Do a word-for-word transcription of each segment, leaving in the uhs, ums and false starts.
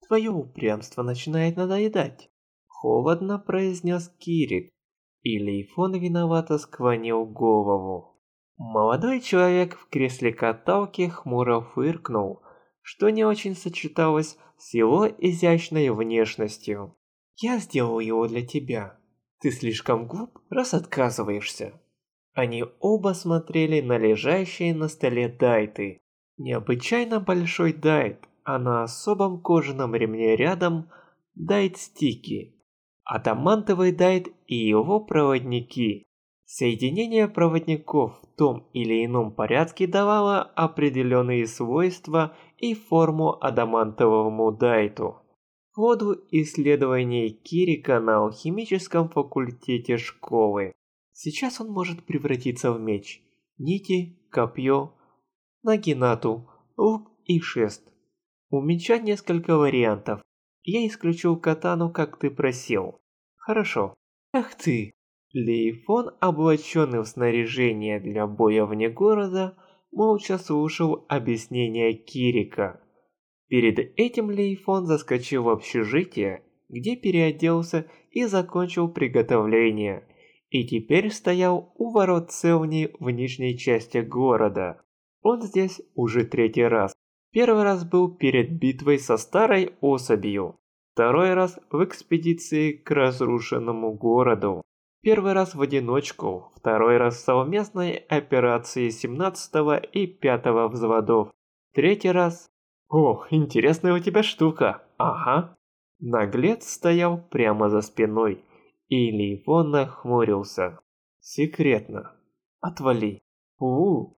Твое упрямство начинает надоедать. Холодно произнес Кирик, и Лейфон виновато склонил голову. Молодой человек в кресле каталки хмуро фыркнул, что не очень сочеталось с его изящной внешностью. «Я сделал его для тебя. Ты слишком глуп, раз отказываешься». Они оба смотрели на лежащие на столе дайты. Необычайно большой дайт, а на особом кожаном ремне рядом дайт-стики. Адамантовый дайт и его проводники. Соединение проводников в том или ином порядке давало определенные свойства и форму адамантовому дайту. В ходу исследований Кирика на алхимическом факультете школы. Сейчас он может превратиться в меч, нити, копье, нагинату, лук и шест. У меча несколько вариантов. Я исключил катану, как ты просил. Хорошо. Ах ты! Лейфон, облаченный в снаряжение для боя вне города, молча слушал объяснения Кирика. Перед этим Лейфон заскочил в общежитие, где переоделся и закончил приготовление, и теперь стоял у ворот Целни в нижней части города. Он здесь уже третий раз. Первый раз был перед битвой со старой особью, второй раз в экспедиции к разрушенному городу. Первый раз в одиночку, второй раз в совместной операции семнадцатого и пятого взводов. Третий раз... О, интересная у тебя штука, ага. Наглец стоял прямо за спиной, и Лейфон нахмурился. Секретно. Отвали. У,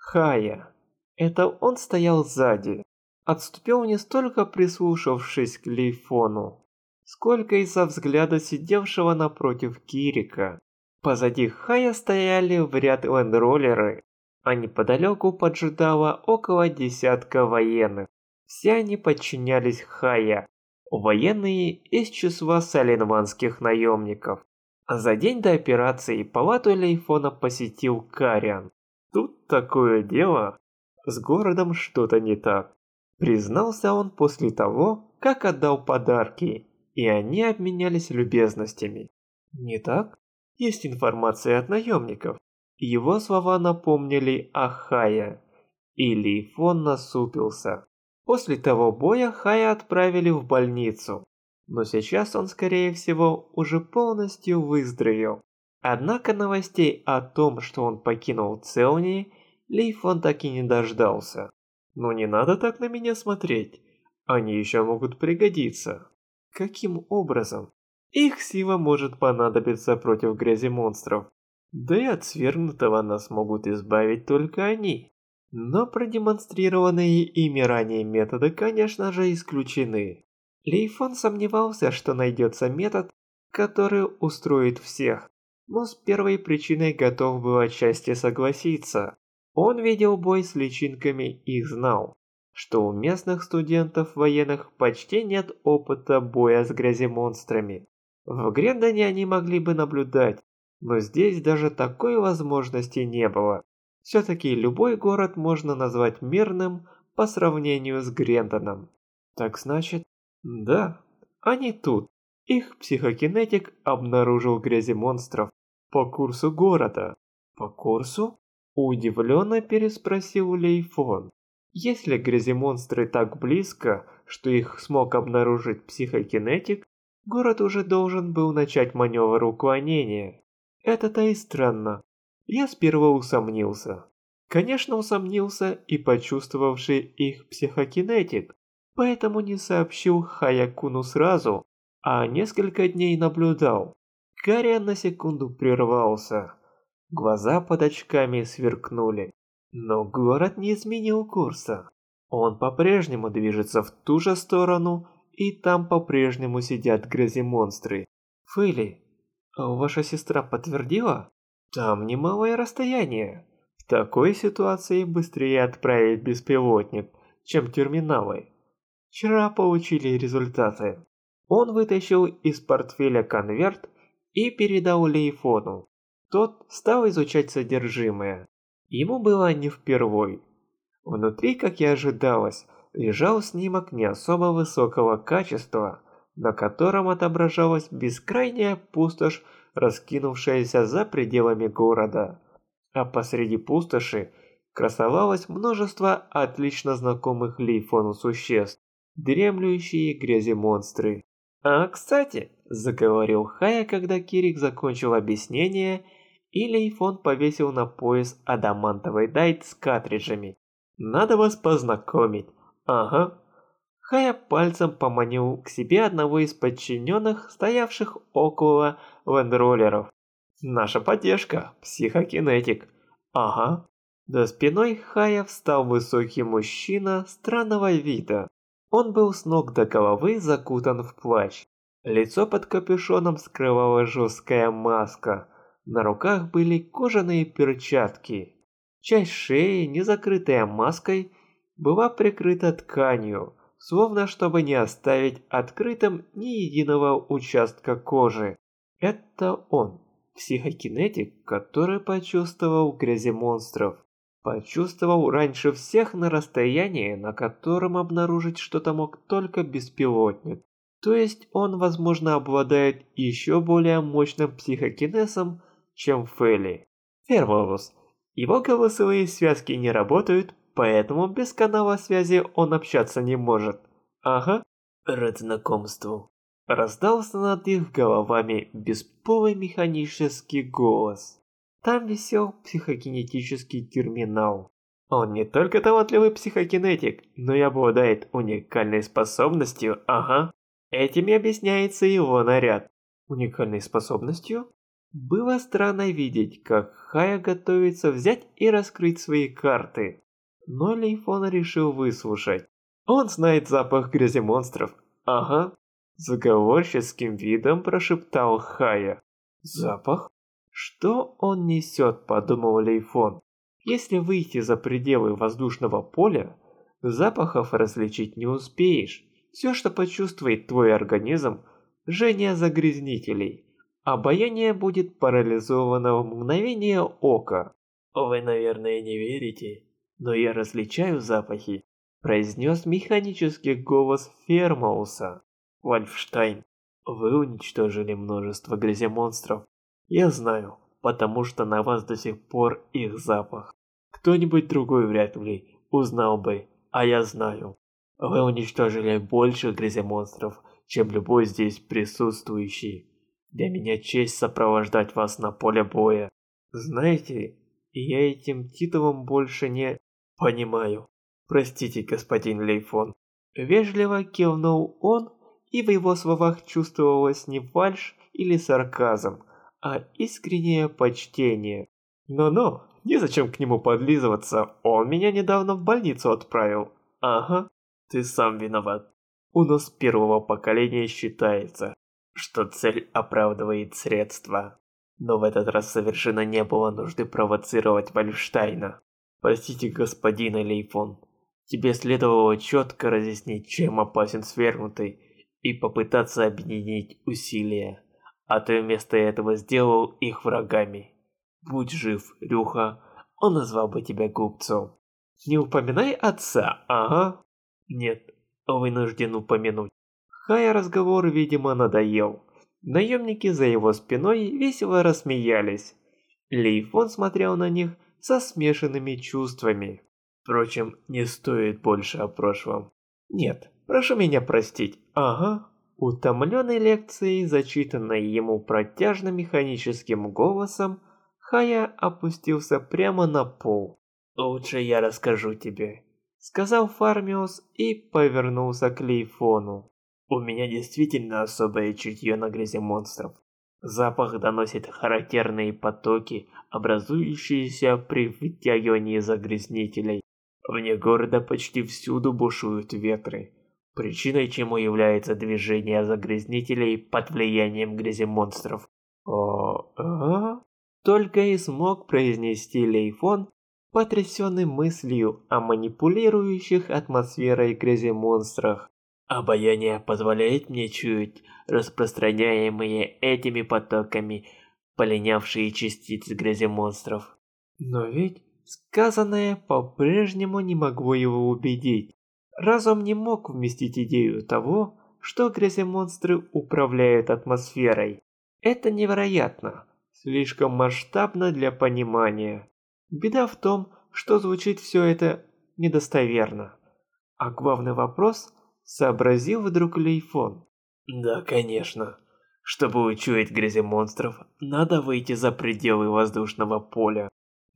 Хая. Это он стоял сзади. Отступил не столько прислушавшись к Лейфону, сколько из-за взгляда сидевшего напротив Кирика. Позади Хая стояли в ряд лэндроллеры, а неподалеку поджидало около десятка военных. Все они подчинялись Хая, военные из числа саленванских наемников. За день до операции палату Лейфона посетил Кариан. Тут такое дело, с городом что-то не так. Признался он после того, как отдал подарки, и они обменялись любезностями. Не так? Есть информация от наемников. Его слова напомнили о Хая, и Лейфон насупился. После того боя Хая отправили в больницу, но сейчас он, скорее всего, уже полностью выздоровел. Однако новостей о том, что он покинул Целни, Лейфон так и не дождался. Но не надо так на меня смотреть, они еще могут пригодиться. Каким образом? Их сила может понадобиться против грязи монстров. Да и от свергнутого нас могут избавить только они. Но продемонстрированные ими ранее методы, конечно же, исключены. Лейфон сомневался, что найдется метод, который устроит всех, но с первой причиной готов был отчасти согласиться. Он видел бой с личинками и знал, что у местных студентов военных почти нет опыта боя с гряземонстрами. В Грендоне они могли бы наблюдать, но здесь даже такой возможности не было. Все-таки любой город можно назвать мирным по сравнению с Грендоном. Так значит, да, они тут. Их психокинетик обнаружил гряземонстров по курсу города. По курсу? Удивленно переспросил Лейфон. Если гряземонстры так близко, что их смог обнаружить психокинетик, город уже должен был начать маневр уклонения. Это-то и странно. Я сперва усомнился. Конечно, усомнился и почувствовавший их психокинетик, поэтому не сообщил Хаякуну сразу, а несколько дней наблюдал. Кариан на секунду прервался. Глаза под очками сверкнули. Но город не изменил курса. Он по-прежнему движется в ту же сторону, и там по-прежнему сидят гряземонстры. Фэйли, ваша сестра подтвердила? Там немалое расстояние. В такой ситуации быстрее отправить беспилотник, чем терминалы. Вчера получили результаты. Он вытащил из портфеля конверт и передал Лейфону. Тот стал изучать содержимое. Ему было не впервой. Внутри, как и ожидалось, лежал снимок не особо высокого качества, на котором отображалась бескрайняя пустошь, раскинувшаяся за пределами города. А посреди пустоши красовалось множество отлично знакомых Лейфону существ, дремлющие грязи-монстры. «А, кстати», – заговорил Хая, когда Кирик закончил объяснение, и Лейфон повесил на пояс адамантовый дайт с картриджами. «Надо вас познакомить. Ага». Хая пальцем поманил к себе одного из подчиненных, стоявших около лэндроллеров. «Наша поддержка, психокинетик». «Ага». За спиной Хая встал высокий мужчина странного вида. Он был с ног до головы закутан в плащ. Лицо под капюшоном скрывала жесткая маска. На руках были кожаные перчатки. Часть шеи, не закрытая маской, была прикрыта тканью, словно чтобы не оставить открытым ни единого участка кожи. Это он, психокинетик, который почувствовал грязи монстров. Почувствовал раньше всех на расстоянии, на котором обнаружить что-то мог только беспилотник. То есть он, возможно, обладает еще более мощным психокинезом, чем Фелли. Ферволус. Его голосовые связки не работают, поэтому без канала связи он общаться не может. Ага. Рад знакомству. Раздался над их головами бесполый механический голос. Там висел психокинетический терминал. Он не только талантливый психокинетик, но и обладает уникальной способностью, ага. Этим и объясняется его наряд. Уникальной способностью? Было странно видеть, как Хая готовится взять и раскрыть свои карты. Но Лейфон решил выслушать. Он знает запах грязи монстров, ага. Заговорческим видом прошептал Хая. Запах? Что он несет, подумал Лейфон. Если выйти за пределы воздушного поля, запахов различить не успеешь. Все, что почувствует твой организм, жжение загрязнителей. Обаяние будет парализовано в мгновение ока. Вы, наверное, не верите, но я различаю запахи, произнес механический голос Фермауса. Вольфштайн, вы уничтожили множество гряземонстров. Я знаю, потому что на вас до сих пор их запах. Кто-нибудь другой вряд ли узнал бы, а я знаю. Вы уничтожили больше гряземонстров, чем любой здесь присутствующий. Для меня честь сопровождать вас на поле боя. Знаете, я этим титулом больше не понимаю. Простите, господин Лейфон. Вежливо кивнул он, и в его словах чувствовалось не фальшь или сарказм, а искреннее почтение. Но-но, незачем к нему подлизываться, он меня недавно в больницу отправил. Ага, ты сам виноват. У нас первого поколения считается, что цель оправдывает средства. Но в этот раз совершенно не было нужды провоцировать Вольфштайна. Простите, господин Лейфон, тебе следовало четко разъяснить, чем опасен свергнутый, и попытаться объединить усилия. А ты вместо этого сделал их врагами. Будь жив, Рюха, он назвал бы тебя глупцом. Не упоминай отца, ага. Нет, вынужден упомянуть. Хая разговор, видимо, надоел. Наемники за его спиной весело рассмеялись. Лейфон смотрел на них со смешанными чувствами. Впрочем, не стоит больше о прошлом. Нет, прошу меня простить, ага. Утомленный лекцией, зачитанной ему протяжно-механическим голосом, Хая опустился прямо на пол. «Лучше я расскажу тебе», — сказал Фармиус и повернулся к Лейфону. «У меня действительно особое чутье на грязи монстров. Запах доносит характерные потоки, образующиеся при вытягивании загрязнителей. Вне города почти всюду бушуют ветры, причиной чему является движение загрязнителей под влиянием грязи монстров. О, а? Только и смог произнести Лейфон, потрясенный мыслью о манипулирующих атмосферой грязи монстрах. Обаяние позволяет мне чуять распространяемые этими потоками полинявшие частицы грязи монстров. Но ведь сказанное по-прежнему не могло его убедить. Разум не мог вместить идею того, что гряземонстры управляют атмосферой. Это невероятно, слишком масштабно для понимания. Беда в том, что звучит все это недостоверно. А главный вопрос сообразил вдруг Лейфон. Да, конечно. Чтобы учуять гряземонстров, надо выйти за пределы воздушного поля.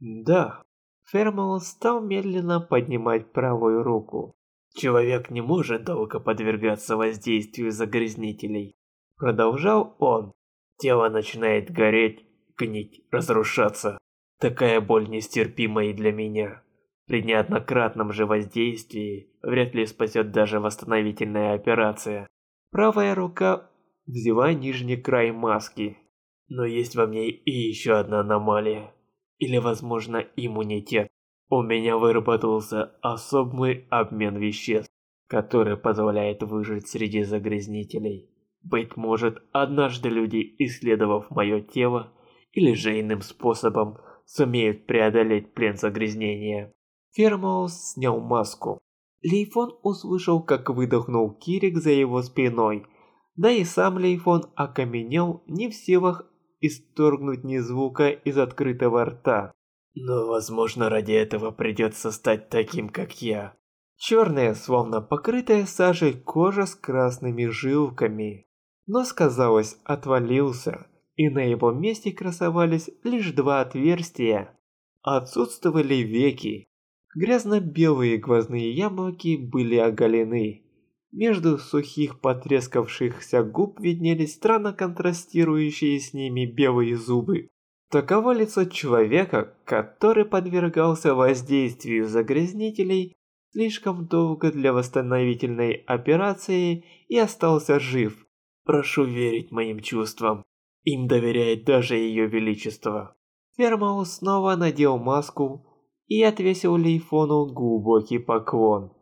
Да. Фермал стал медленно поднимать правую руку. Человек не может долго подвергаться воздействию загрязнителей. Продолжал он. Тело начинает гореть, гнить, разрушаться. Такая боль нестерпима и для меня. При неоднократном же воздействии вряд ли спасет даже восстановительная операция. Правая рука взяла нижний край маски. Но есть во мне и еще одна аномалия. Или, возможно, иммунитет. У меня выработался особый обмен веществ, который позволяет выжить среди загрязнителей. Быть может, однажды люди, исследовав мое тело, или же иным способом, сумеют преодолеть плен загрязнения. Фермаус снял маску. Лейфон услышал, как выдохнул Кирик за его спиной. Да и сам Лейфон окаменел, не в силах исторгнуть ни звука из открытого рта. Но, возможно, ради этого придется стать таким, как я. Черная, словно покрытая сажей кожа с красными жилками. Нос, казалось, отвалился, и на его месте красовались лишь два отверстия. Отсутствовали веки. Грязно-белые глазные яблоки были оголены. Между сухих потрескавшихся губ виднелись странно контрастирующие с ними белые зубы. Таково лицо человека, который подвергался воздействию загрязнителей слишком долго для восстановительной операции и остался жив. Прошу верить моим чувствам. Им доверяет даже Ее Величество. Фермаус снова надел маску и отвесил Лейфону глубокий поклон.